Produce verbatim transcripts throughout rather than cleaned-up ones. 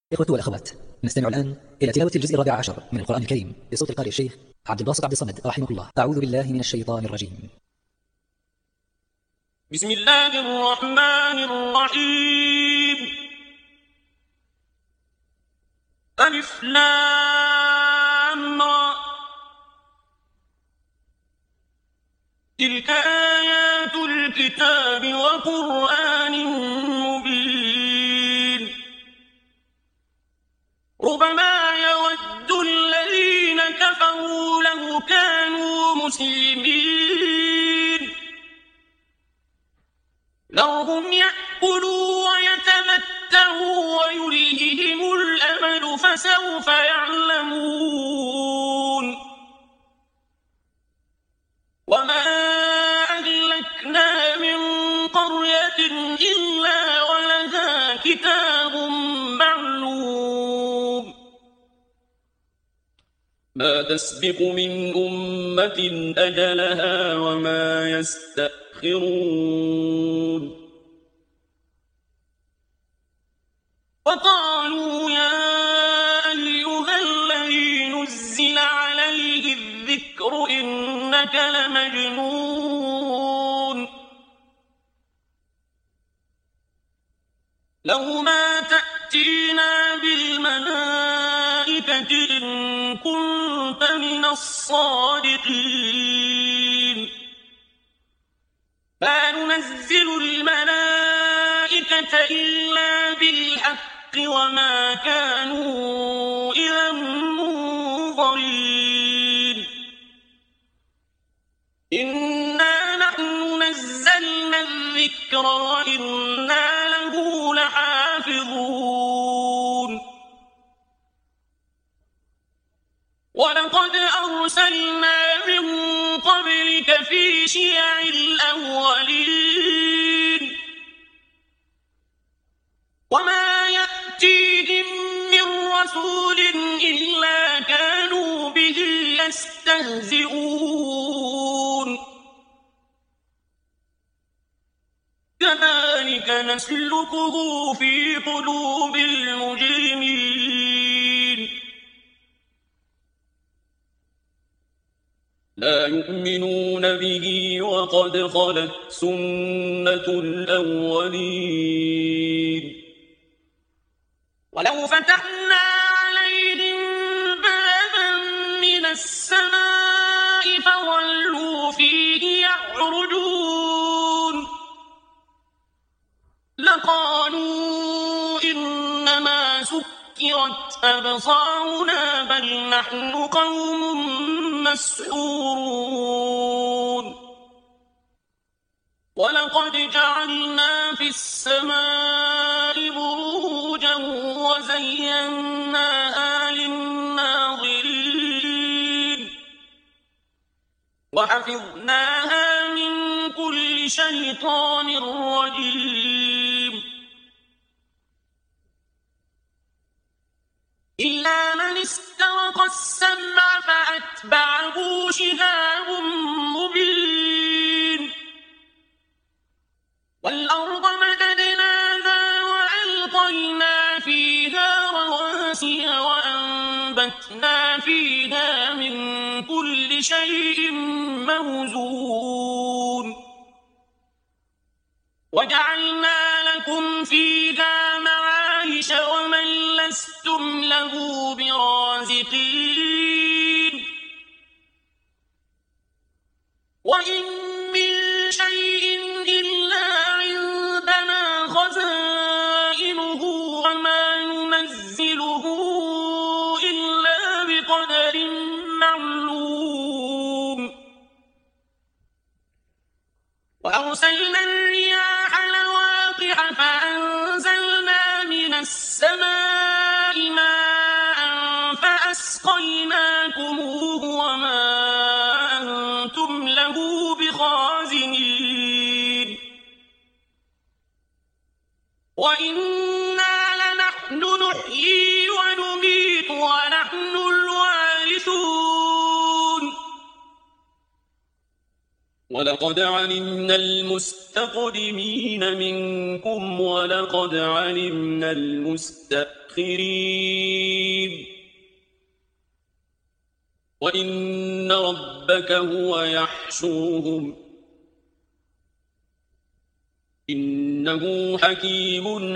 إخوة والأخوات، نستمع الآن إلى تلاوة الجزء الرابع عشر من القرآن الكريم بصوت القارئ الشيخ عبد الباسط عبد الصمد رحمه الله. أعوذ بالله من الشيطان الرجيم. بسم الله الرحمن الرحيم. ألف لام را. تلك آيات الكتاب وقرآن مبين. ربما يود الذين كفروا لو كانوا مسلمين ذرهم يأكلوا ويتمتعوا ويلههم الأمل فسوف يعلمون. وما أهلكنا من قرية إلا ولها كتاب معلوم ما تسبق من أمة أجلها وما يستأخرون. وقالوا يا أيها الذي نزل عليه الذكر إنك لمجنون لو ما تأتينا بالملائكة إن كنت من الصادقين. ما ننزل الملائكة إلا بالحق وما كانوا إذا منظرين. إنا نحن نزلنا الذكر وإنا له لحافظون. ولقد أرسلنا من قبلك في شيع الأولين وما يأتيهم من رسول إلا كانوا به يستهزئون. كذلك نسلكه في قلوب المجرمين. لا يؤمنون به وقد خلت سنة الأولين. ولو فتحنا عليهم بابا من السماء فظلوا فيه يعرجون لقالوا إنما سكرت أبصارنا بل نحن قوم مسحورون. ولقد جعلنا في السماء بروجا وزيناها للناظرين وحفظناها من كل شيطان رجيم. إلا من استرق السمع فأتبعه شهاب مبين. والأرض مددناها وألقينا فيها رواسي وأنبتنا فيها من كل شيء موزون. وجعلنا لكم فيها معايش ومن لستم له برازقين. وإن من شيء إلا عندنا خزائنه وما ننزله إلا بقدر معلوم. وأرسلنا الرياح لواقح فأنزلنا من السماء ماء فأسقيناكموه وما أنتم له بخازنين. وإنا لنحن نحيي ونميت ونحن الوارثون. ولقد علمنا المستقدمين منكم ولقد علمنا المستأخرين المستسخرين وإن ربك هو يحشرهم إنه حكيم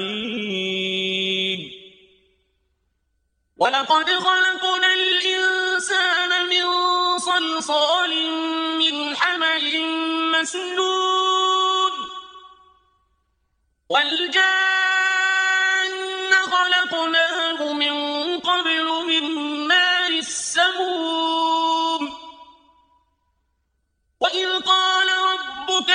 عليم ولقد خلقنا الإنسان من صلصال من حمأ مسنون والجان خلقناه من قبل من نار السموم وإذ قال ربك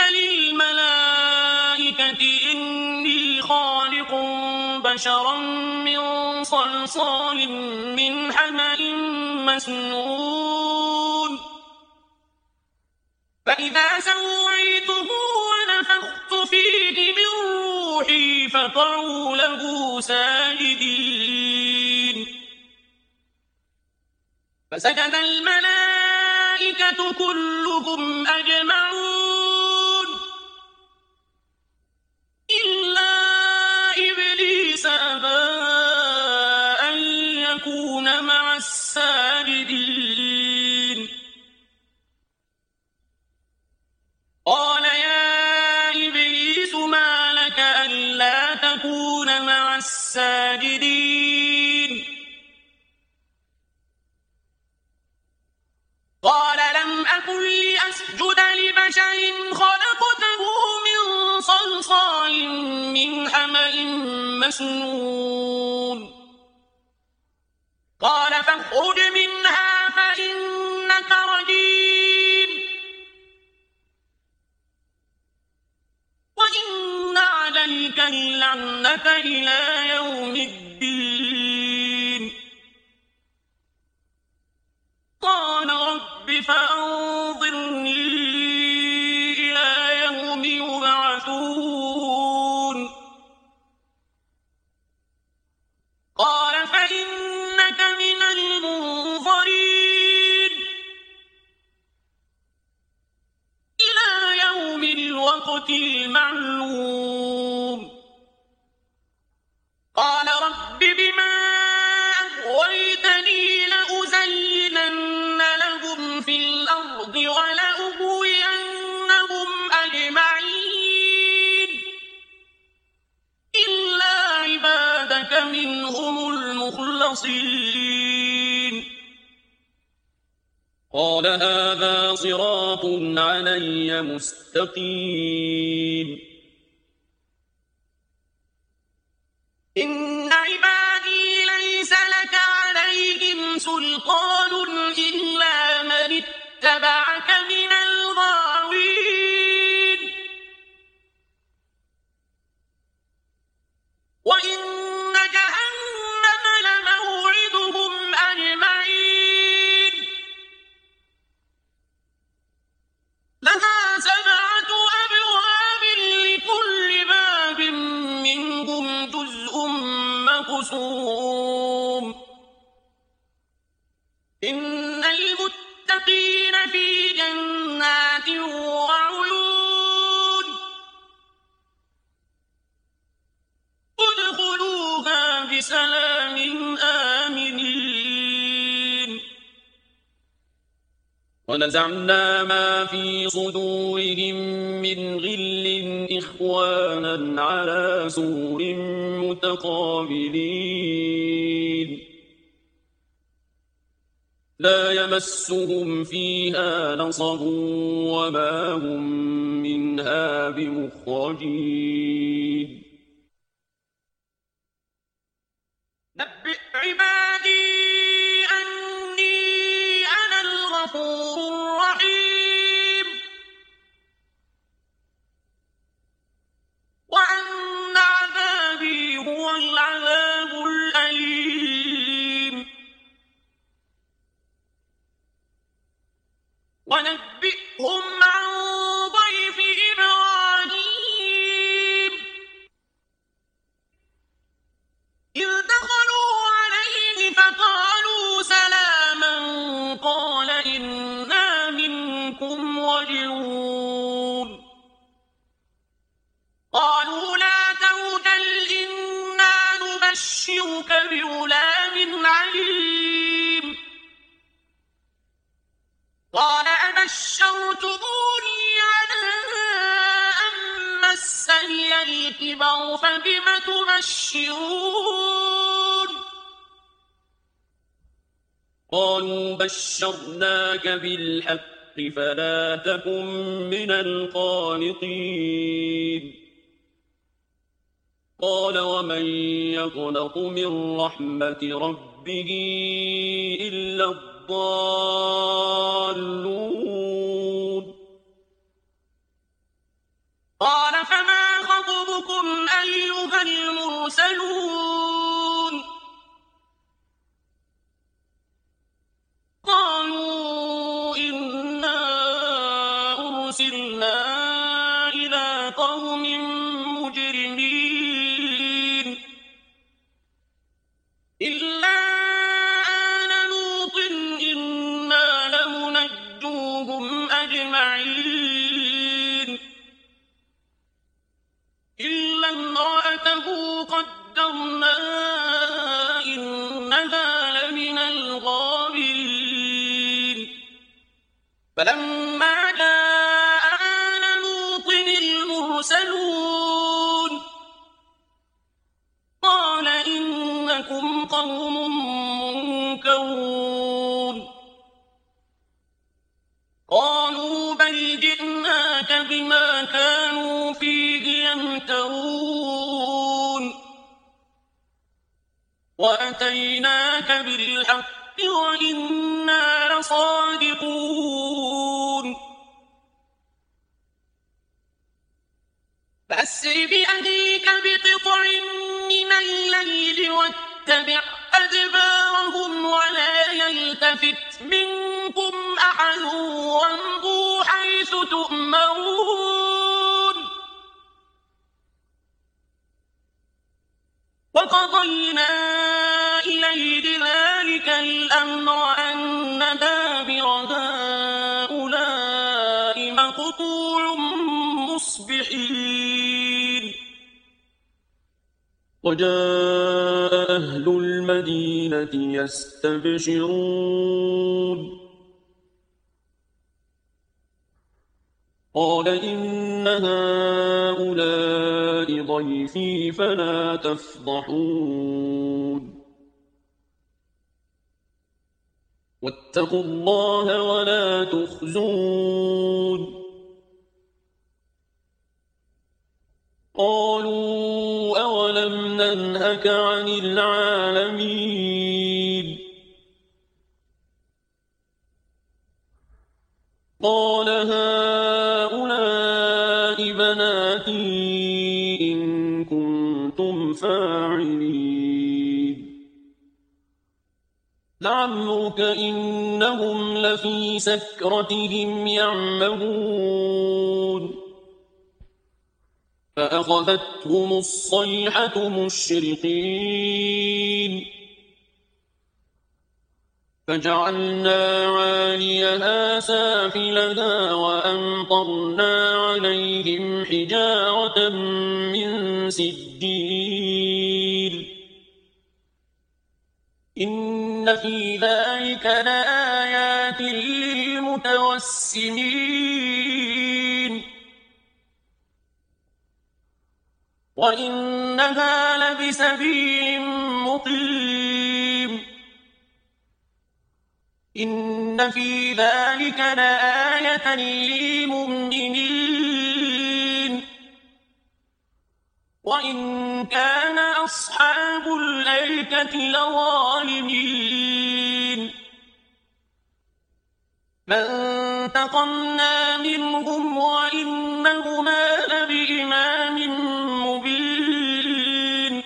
للملائكة إني خالق بشرا من صلصال من حمأ مسنون فإذا سويته ونفخت فيه من روحي فقعوا له ساجدين فسجد الملائكة كلهم أجمعون إلا إبليس أبى أن يكون مع الساجدين قال يا إبليس ما لك ألا تكون مع الساجدين قال لم أكن لأسجد لبشر خلقته من صلصال من حمأ مسنون قال فاخرج منها فإنك رجيم وإن عليك اللعنة إلى يوم الدين قال رب فأنظرني إلى يوم يبعثون قال فإنك من المنظرين إلى يوم الوقت المعلوم قال رب بما أغويتني لأزينن لهم في الأرض ولأغوينهم أجمعين إلا عبادك منهم المخلصين قال هذا صراط علي مستقيم إن عبادي ليس لك عليهم سلطان إلا من اتبعك من الغاوين وإن جهنم لموعدهم أجمعين لها سبعة أبواب لكل باب منهم جزء مقسوم إن المتقين في جنات وعيون ادخلوها بسلام آمنين ونزعنا ما في صدورهم من غل إخوانا على سور متقابلين لا يمسهم فيها نصب وما هم منها بمخرجين نبئ عبادي أني أنا الغفور الرحيم وأن عذابي هو العذاب الأليم ونبئهم عن ضيف إبراهيم إذ دخلوا عليه بغلام عليم قال أبشرتموني على أن مسني الكبر فبم تبشرون قالوا بشرناك بالحق فلا تكن من القانطين قال ومن يقنط من رحمة ربه إلا الضالون قال فما خطبكم أيها المرسلون قالوا إنا أرسلنا إلى قوم مجرمين إلا آل لوط إنا لمنجوهم أجمعين إلا امرأته قدرنا إنها لمن الغابرين فلما جاء آل لوط المرسلون قال إنكم قوم منكرون قالوا بل جئناك بما كانوا فيه يمترون وأتيناك بالحق وإنا لصادقون فأسر بأهلك بقطع من الليل واتبع أدبارهم ولا يلتفت منكم أحد وامضوا حيث تؤمرون وقضينا إليه ذلك الأمر أن دابر هؤلاء مقطوع مصبحين وجاء أهل المدينة يستبشرون قال إن هؤلاء ضيفي فلا تفضحون واتقوا الله ولا تخزون قالوا أولم ننهك عن العالمين قال هؤلاء بناتي إن كنتم فاعلين لعمرك إنهم لفي سكرتهم يعمهون فأخذتهم الصيحة مشرقين فجعلنا عاليها سافلها وأمطرنا عليهم حجارة من سجيل إن في ذلك لآيات للمتوسمين وإنها لبسبيل مقيم إن في ذلك لآية للمؤمنين وإن كان أصحاب الأيكة لظالمين فانتقمنا منهم وإنهما لبإمام مبين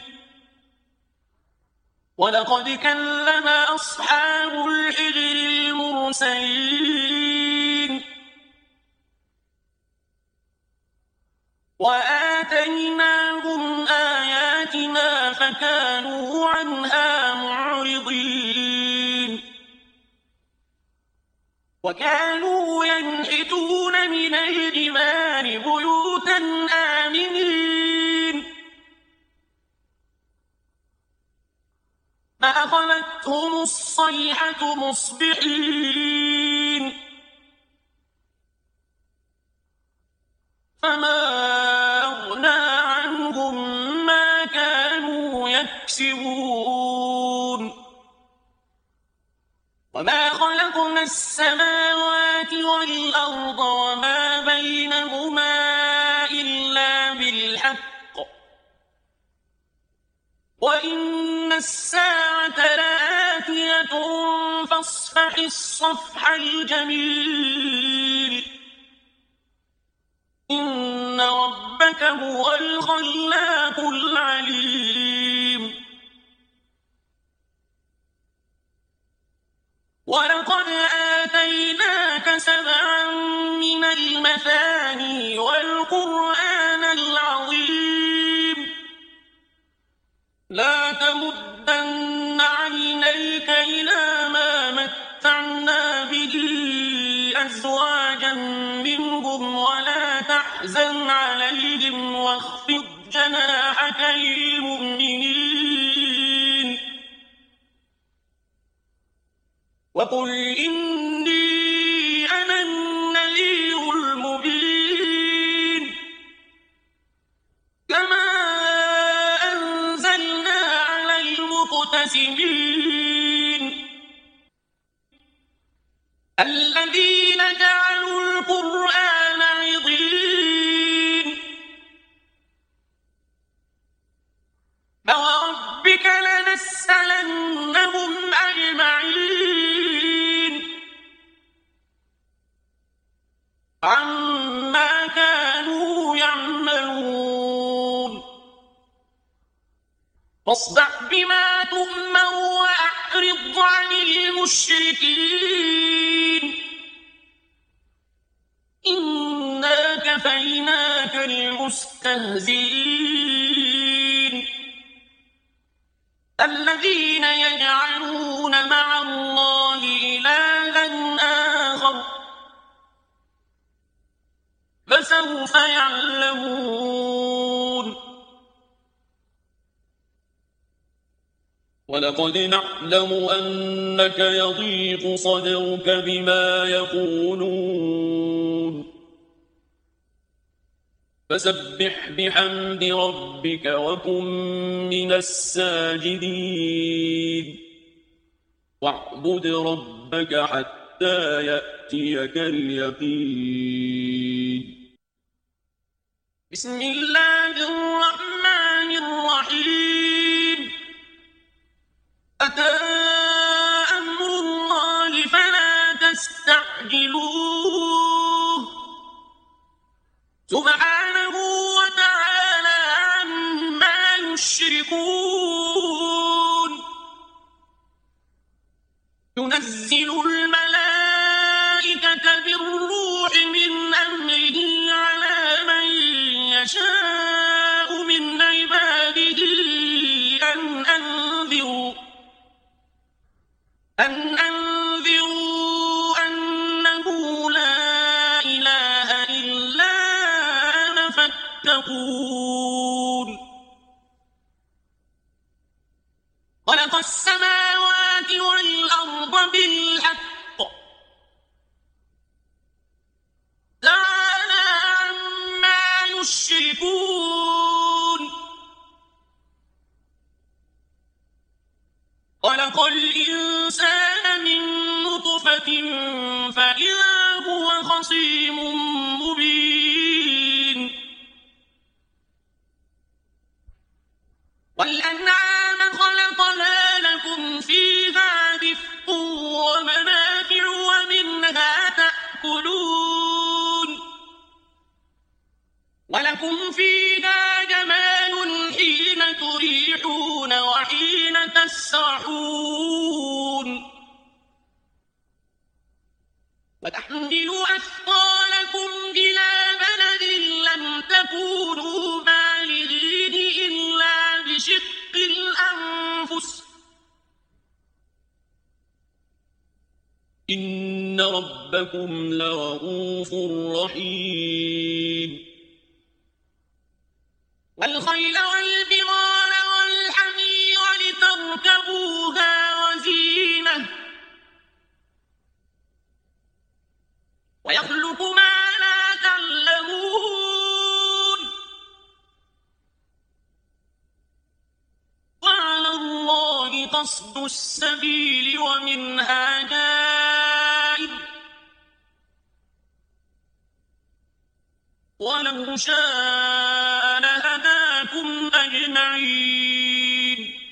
ولقد كلم أصحاب الحجر المرسلين وآتيناهم آياتنا فكانوا عنها معرضين وكانوا ينحتون من الجبال بيوتا آمنين فأخذتهم الصيحة مصبحين فما أغنى عنهم ما كانوا يكسبون وما خلقنا السماوات والأرض وما بينهما إلا بالحق وإن الساعة لآتية فاصفح الصفح الجميل إن ربك هو الخلاق العليم ولقد آتيناك سبعا من المثاني والقرآن العظيم لا تمدن عينيك إلى ما متعنا به أزواجا منهم ولا تحزن عليهم واخفض جناحك للمؤمنين وقل إني أنا النذير المبين كما أنزلنا على المقتسمين الذين جعلوا القرآن عضين فوربك لنسألنهم أجمعين عما كانوا يعملون فاصدع بما تؤمر وأعرض عن المشركين إنا كفيناك المستهزئين الذين يجعلون مع الله إلها آخر فسوف يعلمون ولقد نعلم أنك يضيق صدرك بما يقولون فسبح بحمد ربك وكن من الساجدين واعبد ربك حتى يأتيك اليقين بسم الله الرحمن الرحيم أتى أمر الله فلا تستعجلوه سبحانه وتعالى عما يشركون ينزل الملائكة بالروح من أمره على من يشاء من عباده أن أنذروا أن أنذروا أنه لا إله إلا أنا فاتقون خلق السماوات والأرض بالحق تعالى عما يشركون خلق الإنسان من نطفة فإذا هو خصيم مبين والأنعام خلقها لكم فيها دفء ومنافع ومنها تأكلون ولكم فيها جمال حين تريحون وحين تسرحون وتحملوا أثقالكم إلى بلد لم تكونوا بالغين إلا بشق الأنفس إن ربكم لرؤوف رحيم والخيل والبغال والحمير لتركبوها قصد السبيل ومنها جائر ولو شاء لهداكم أجمعين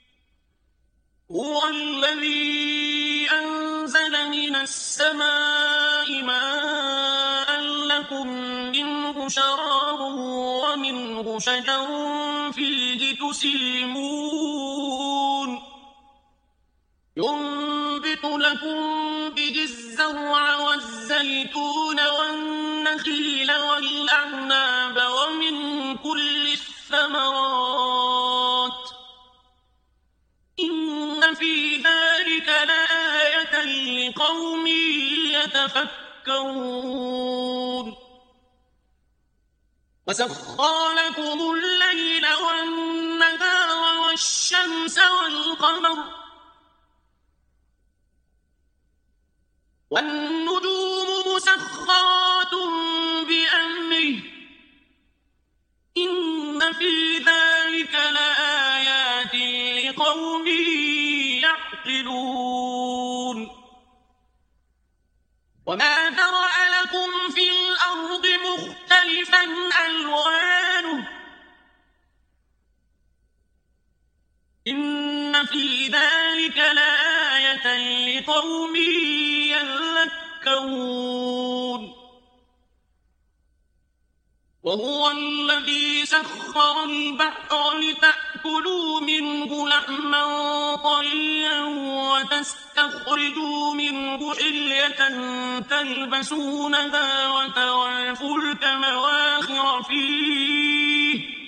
هو الذي أنزل من السماء ماء لكم منه شراب ومنه شجر فيه تسيمون ينبت لكم به الزرع والزيتون والنخيل والأعناب ومن كل الثمرات إن في ذلك لآية لقوم يتفكرون وسخر لكم الليل والنهار والشمس والقمر والنجوم مسخرات بأمره إن في ذلك لآيات لقوم يعقلون وما ذرأ لكم في الأرض مختلفا ألوانه إن في ذلك لآية لقوم يذكرون وهو الذي سخر البحر لتأكلوا منه لحما طريا وتستخرجوا منه حلية تلبسونها وترى الفلك مواخر فيه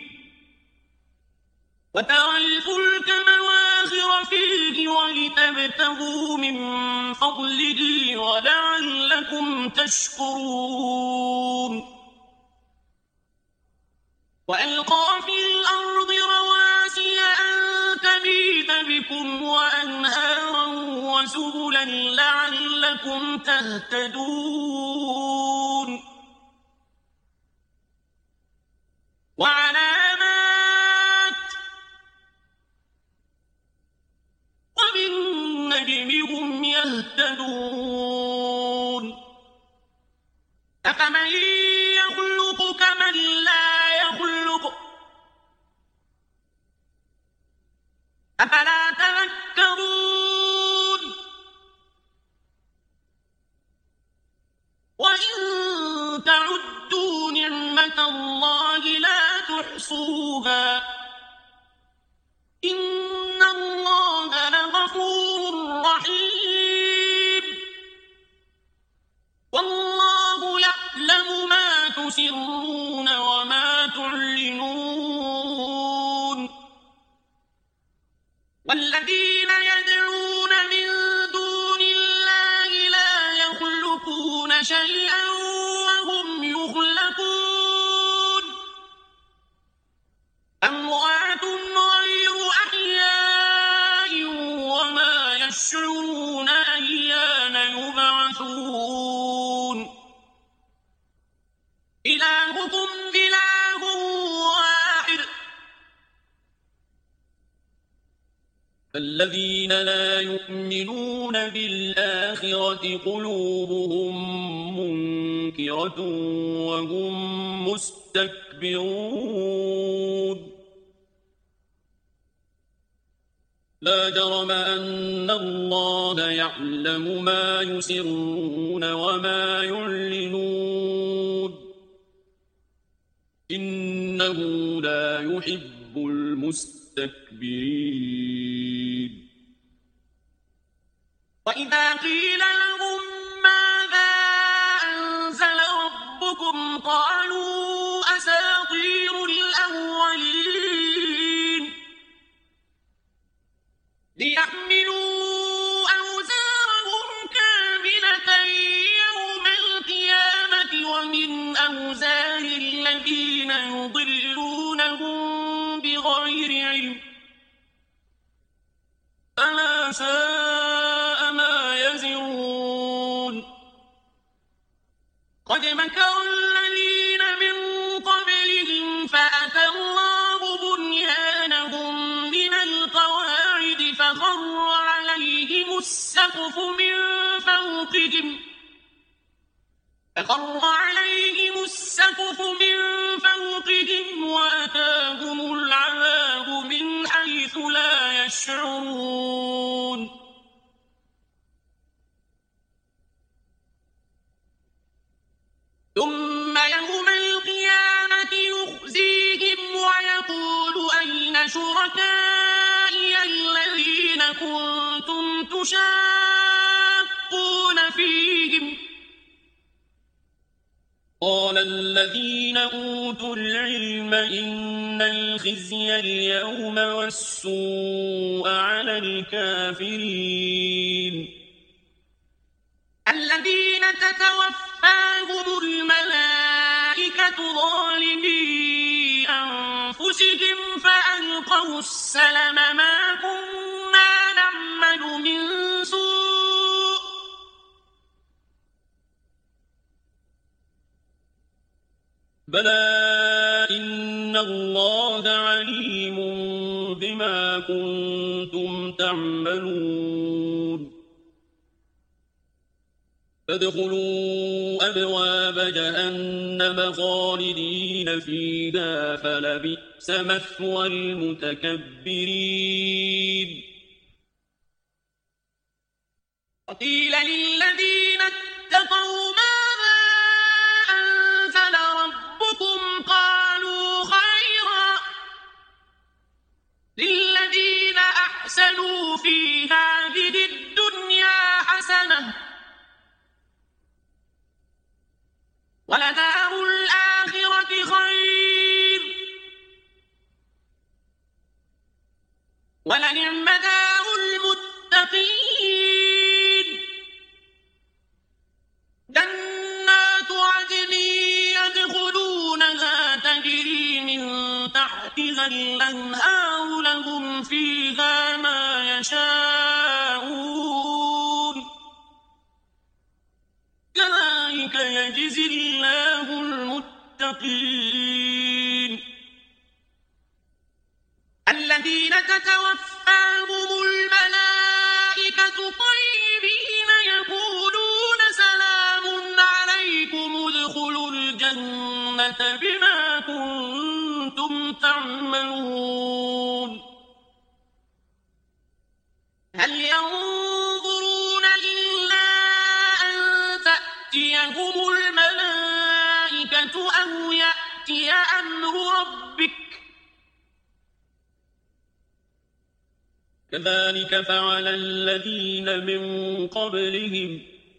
وترى الفلك مواخر فيه ولتبتغوا من فضله ولعلكم تشكرون وألقى في الأرض رواسي أن تميد بكم وأنهارا وسبلا لعلكم تهتدون وعلامات وبالنجم هم يهتدون أفمن يخلق كمن لا يخلق أفلا تذكرون وإن تعدوا نعمة الله لا تحصوها إن الله لغفور رحيم والله يعلم ما تسرون وما تعلنون والذين يدعون من دون الله لا يخلقون شيئا وهم يخلقون أموات غير أحياء وما يشعرون أيان يبعثون إلهكم إله واحد الذين لا يؤمنون بالآخرة قلوبهم منكرة وهم مستكبرون لا جرم أن الله يعلم ما يسرون وما يعلنون إنه لا يحب المستكبرين وإذا قيل لهم ماذا أنزل ربكم قالوا أساطير الأولين ليحملوا أوزارهم كاملة يوم القيامة ومن أوزار الذين يضلونهم بغير علم ألا ساء ما يزرون قد مكر الذين من قبلهم فأتى الله بنيانهم من القواعد فخر عليهم السقف من فوقهم فخر عليهم السقف من فوقهم وأتاهم العذاب من حيث لا يشعرون ثم يوم القيامة يخزيهم ويقول أين شركائي الذين كنتم تشاقون فيهم قال الذين أوتوا العلم إن الخزي اليوم والسوء على الكافرين الذين تتوفاهم الملائكة ظالمي أنفسهم فألقوا السلم ما كنا نعمل من سوء بلى إن الله عليم بما كنتم تعملون فادخلوا أبواب جهنم خالدين فيها فلبئس مثوى المتكبرين وقيل للذين اتقوا ماذا أنزل ربكم قالوا خيرا للذين أحسنوا في هذه الدنيا حسنة ولدار الآخرة خير ولنعم دار المتقين جنات عدن يدخلونها تجري من تحتها الأنهار لهم فيها ما يشاءون كذلك يجزي الله المتقين الذين تتوفاهم الملائكة طيبين يقولون سلام عليكم ادخلوا الجنة بما كنتم تعملون هل ينظرون إلا أن تأتيهم الملائكة أو يأتي أمر ربك كذلك فعل الذين من قبلهم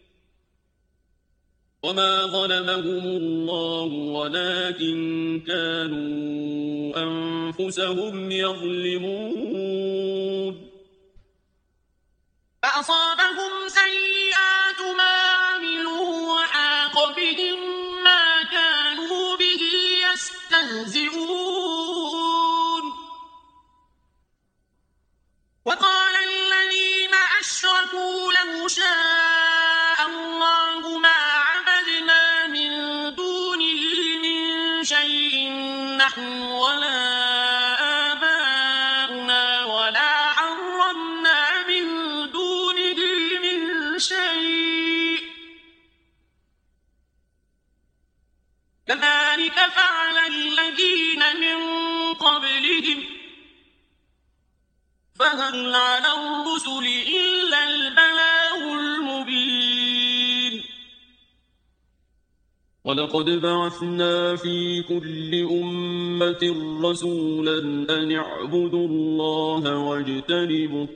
وما ظلمهم الله ولكن كانوا أنفسهم يظلمون فأصابهم سيئات ما عملوا وحاق بهم ما كانوا به يستهزئون وقال الذين أشركوا لو شاء الله ما عبدنا من دونه من شيء نحن ولا آباؤنا ولا حرمنا من دونه من شيء كذلك فعل الذين من قبلهم فهل على الرسل إلا البلاغ المبين ولقد بعثنا في كل أمة رسولا أن اعبدوا الله واجتنبوا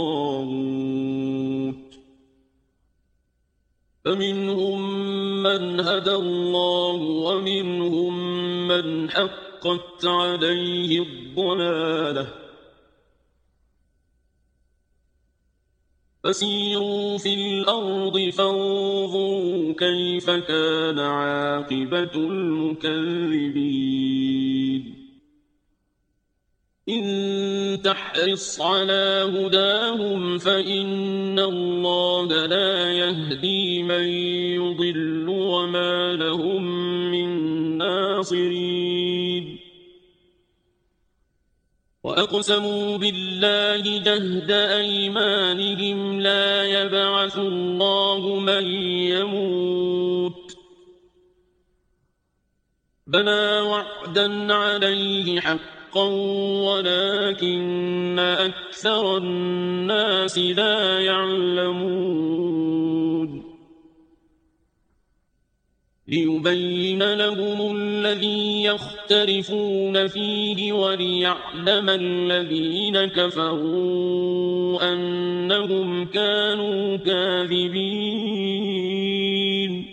الطاغوت فمنهم من هدى الله ومنهم من حقت عليه الضلالة فسيروا في الأرض فانظروا كيف كان عاقبة المكذبين إن تحرص على هداهم فإن الله لا يهدي من يضل وما لهم من ناصرين وأقسموا بالله جهد أيمانهم لا يبعث الله من يموت بلى وعدا عليه حقا ولكن أكثر الناس لا يعلمون ليبين لهم الذي يختلفون فيه وليعلم الذين كفروا أنهم كانوا كاذبين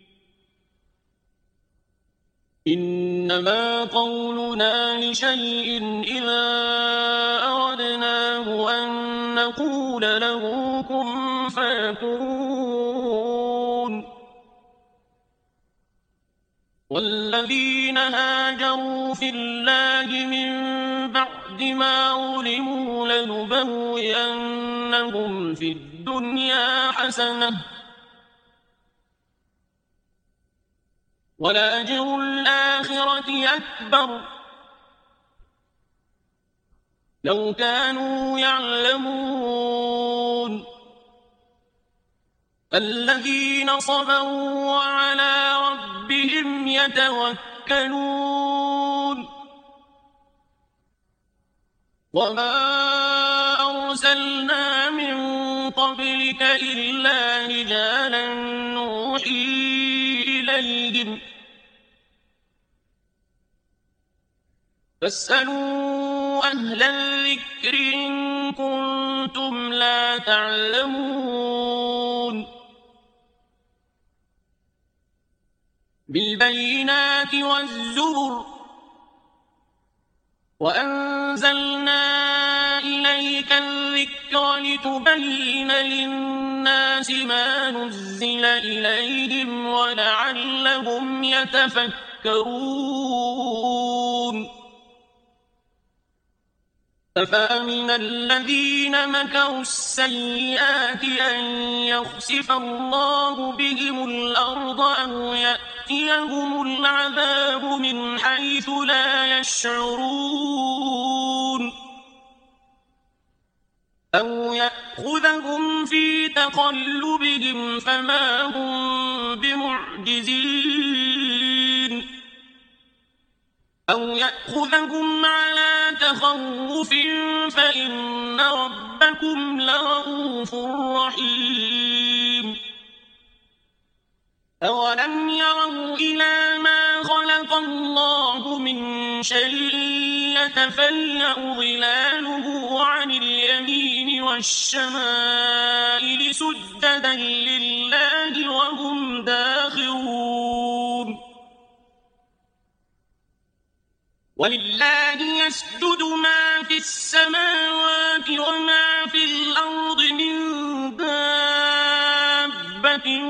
إنما قولنا لشيء إذا أردناه أن نقول له كن فيكون والذين هاجروا في الله من بعد ما ظلموا لنبوئنهم في الدنيا حسنة ولأجر الآخرة أكبر لو كانوا يعلمون الذين صبروا وعلى ربهم يتوكلون وما أرسلنا من قبلك إلا رجالا نوحي إليهم فاسألوا أهل الذكر إن كنتم لا تعلمون بالبينات والزبر وأنزلنا إليك الذكر لتبين للناس ما نزل إليهم ولعلهم يتفكرون أفأمن الذين مكروا السيئات أن يخسف الله بهم الأرض أو يأتيهم العذاب من حيث لا يشعرون أو يأخذهم في تقلبهم فما هم بمعجزين أو يأخذهم على تخوف فإن ربكم لرؤوف رحيم أولم يروا إلى ما خلق الله من شيء يتفيأ ظلاله عن اليمين والشمائل سجدا لله وهم داخرون ولله يسجد ما في السماوات وما في الأرض من دابة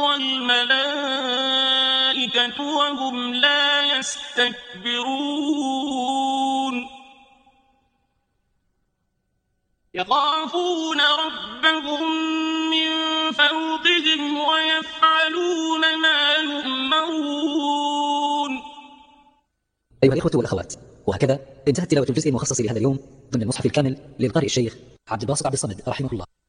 والملائكة وهم لا يستكبرون يخافون ربهم من فوقهم ويفعلون ما يؤمرون. أيها الإخوة والأخوات، وهكذا انتهت تلاوة الجزء المخصص لهذا اليوم ضمن المصحف الكامل للقارئ الشيخ عبد الباسط عبد الصمد رحمه الله.